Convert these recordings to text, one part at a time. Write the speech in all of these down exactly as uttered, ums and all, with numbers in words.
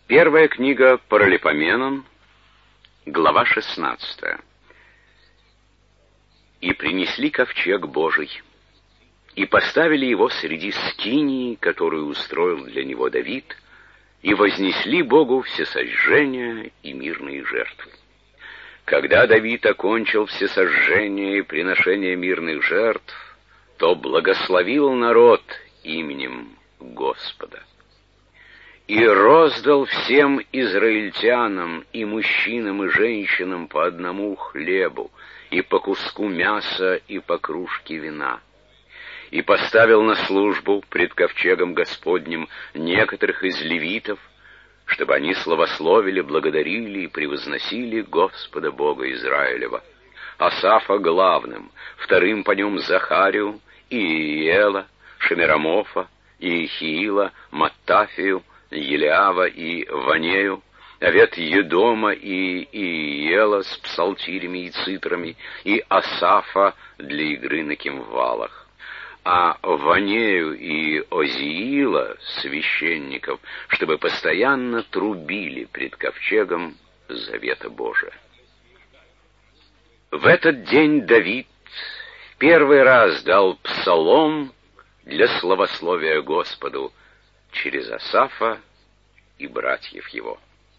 Первая книга Паралипоменон, глава шестнадцатая. «И принесли ковчег Божий, и поставили его среди скинии, которую устроил для него Давид, и вознесли Богу всесожжения и мирные жертвы. Когда Давид окончил всесожжение и приношение мирных жертв, то благословил народ именем Господа. И роздал всем израильтянам, и мужчинам, и женщинам по одному хлебу, и по куску мяса, и по кружке вина. И поставил на службу пред ковчегом Господним некоторых из левитов, чтобы они славословили, благодарили и превозносили Господа Бога Израилева. Асафа главным, вторым по нем Захарию, и Иела, Шемирамофа, и Ихиила, Маттафию, Елиава и Ванею, Овет Едома и Иела с псалтирями и цитрами, и Асафа для игры на кимвалах. А Ванею и Озиила, священников, чтобы постоянно трубили пред ковчегом завета Божия. В этот день Давид в первый раз дал псалом для славословия Господу через Асафа и братьев его.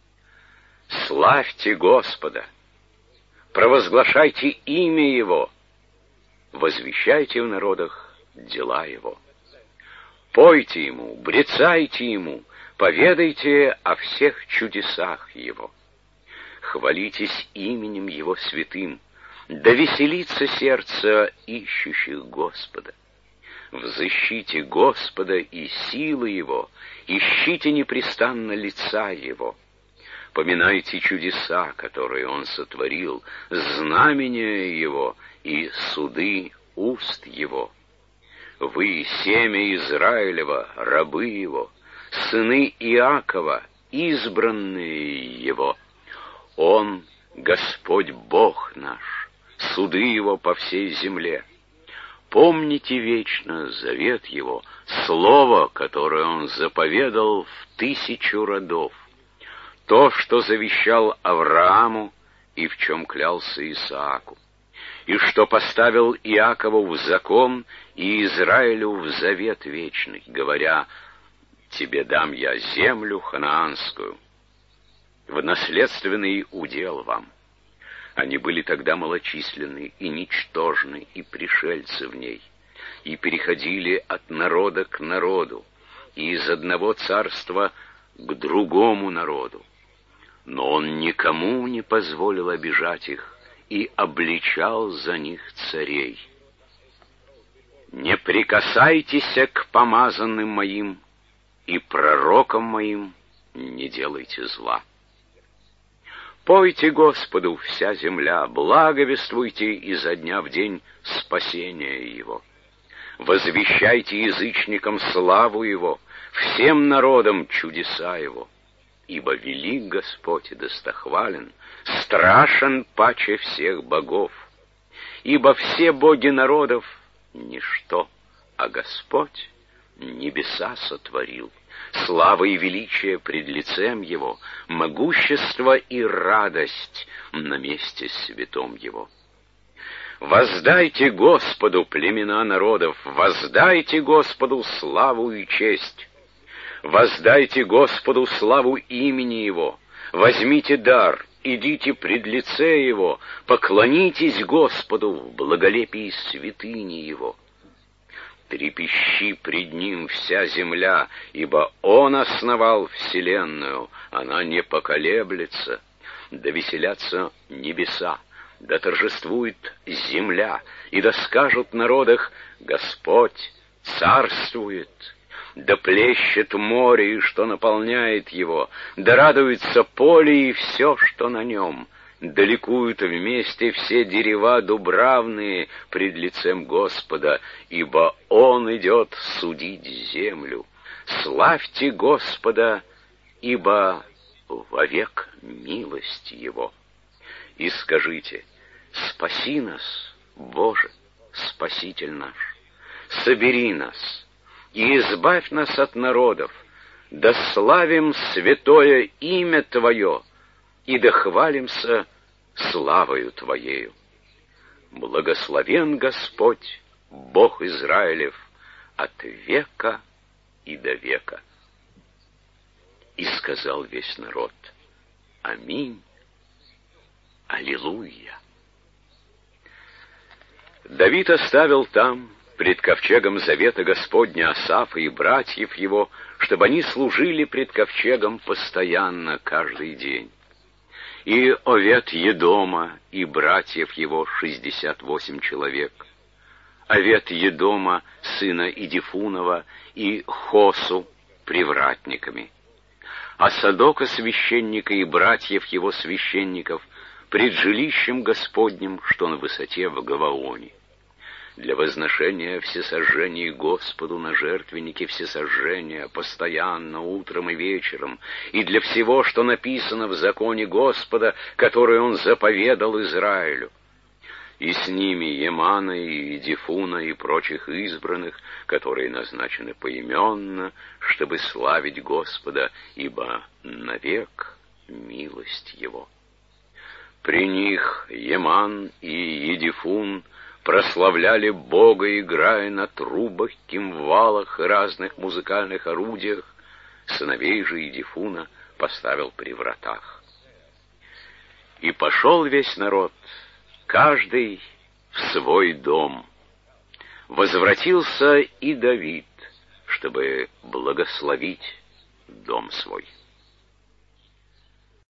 Славьте Господа, провозглашайте имя Его, возвещайте в народах дела Его. Пойте Ему, брецайте Ему, поведайте о всех чудесах Его. Хвалитесь именем Его святым, да веселится сердце ищущих Господа. Взыщите Господа и силы Его, ищите непрестанно лица Его. Поминайте чудеса, которые Он сотворил, знамения Его и суды уст Его. Вы, семя Израилева, рабы Его, сыны Иакова, избранные Его. Он, Господь Бог наш, суды Его по всей земле. Помните вечно завет Его, слово, которое Он заповедал в тысячу родов, то, что завещал Аврааму и в чем клялся Исааку, и что поставил Иакову в закон и Израилю в завет вечный, говоря: «Тебе дам я землю ханаанскую, в наследственный удел вам». Они были тогда малочисленны и ничтожны, и пришельцы в ней, и переходили от народа к народу, и из одного царства к другому народу. Но он никому не позволил обижать их и обличал за них царей. «Не прикасайтесь к помазанным моим, и пророкам моим не делайте зла. Пойте Господу вся земля, благовествуйте изо дня в день спасения Его. Возвещайте язычникам славу Его, всем народам чудеса Его. Ибо велик Господь и достохвален, страшен паче всех богов. Ибо все боги народов — ничто, а Господь небеса сотворил. Слава и величие пред лицем Его, могущество и радость на месте святом Его. Воздайте Господу, племена народов, воздайте Господу славу и честь. Воздайте Господу славу имени Его, возьмите дар, идите пред лице Его, поклонитесь Господу в благолепии святыни Его. Трепещи пред Ним вся земля, ибо Он основал вселенную, она не поколеблется. Да веселятся небеса, да торжествует земля, и да скажут в народах: Господь царствует. Да плещет море, и что наполняет его, да радуется поле и все, что на нем. Да ликуют вместе все дерева дубравные пред лицем Господа, ибо Он идет судить землю. Славьте Господа, ибо вовек милость Его. И скажите: спаси нас, Боже, Спаситель наш, собери нас и избавь нас от народов, да славим святое имя Твое, и да хвалимся славою Твоею. Благословен Господь, Бог Израилев, от века и до века. И сказал весь народ: Аминь, Аллилуйя. Давид оставил там, пред ковчегом завета Господня, Асафа и братьев его, чтобы они служили пред ковчегом постоянно, каждый день. И Овед-Едома и братьев его шестьдесят восемь человек, Овед-Едома, сына Идифунова, и Хосу привратниками, а Садока священника и братьев его священников пред жилищем Господним, что на высоте в Гаваоне, для возношения всесожжений Господу на жертвеннике всесожжения постоянно, утром и вечером, и для всего, что написано в законе Господа, который Он заповедал Израилю. И с ними Емана и Идифуна и прочих избранных, которые назначены поименно, чтобы славить Господа, ибо навек милость Его. При них Еман и Идифун прославляли Бога, играя на трубах, кимвалах и разных музыкальных орудиях. Сыновей же Идифуна поставил при вратах. И пошел весь народ, каждый в свой дом. Возвратился и Давид, чтобы благословить дом свой.